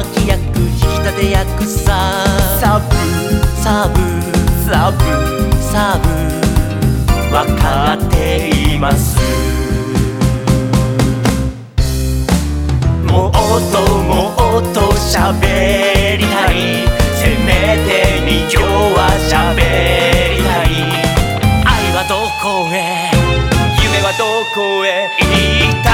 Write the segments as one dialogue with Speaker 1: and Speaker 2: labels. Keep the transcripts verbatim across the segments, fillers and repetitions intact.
Speaker 1: き役引き立て役さサブサブサブサブわかっています。もっともっと喋りたい、せめてに今日は喋りたい。愛はどこへ、夢はどこへ行った。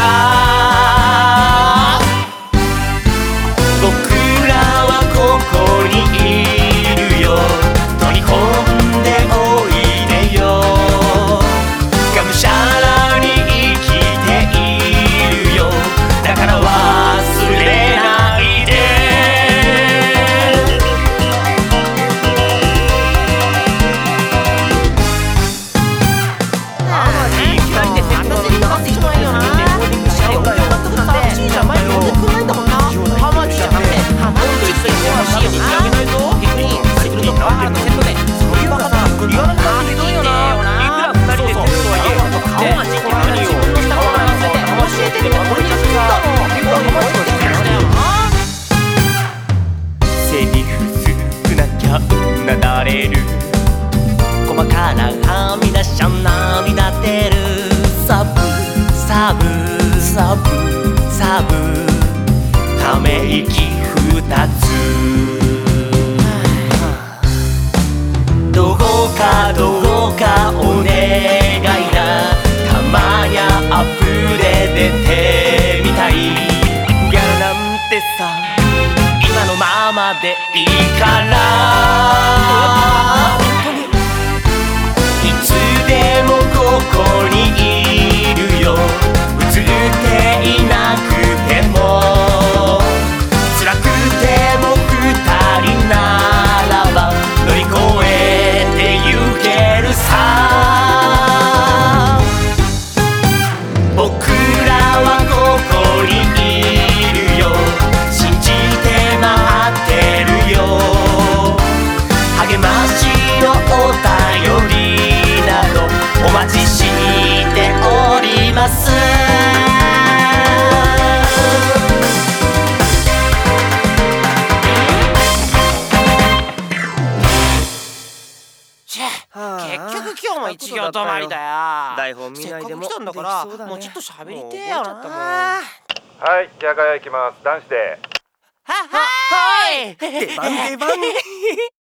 Speaker 1: 僕らはここにいるよ、取り込んでおいでよ。がむしゃらに生きているよ、だから忘れないで。セリフ少なきゃうなだれる、細かなはみ出しゃ涙出る。サブサブサブサブため息ふたつ。どこかどうかお願いだ、たまにゃアップで出てみたい。ギャラなんてさ今のままでいいから、いつでもここにいるよ。映っていなくても辛くても二人ならば乗り越えてゆけるさ。僕らはここにいるよ、信じて待ってるよ。励ましのお便りなどお待ちしております。
Speaker 2: 結局今日も一行止まりだよ。
Speaker 3: 台本見ないでも
Speaker 2: せっかく来たんだから、もうちょっと喋りてえよな。
Speaker 4: はい、じゃあガヤ行きます。男子で。
Speaker 2: は、はーい。
Speaker 3: 出番出番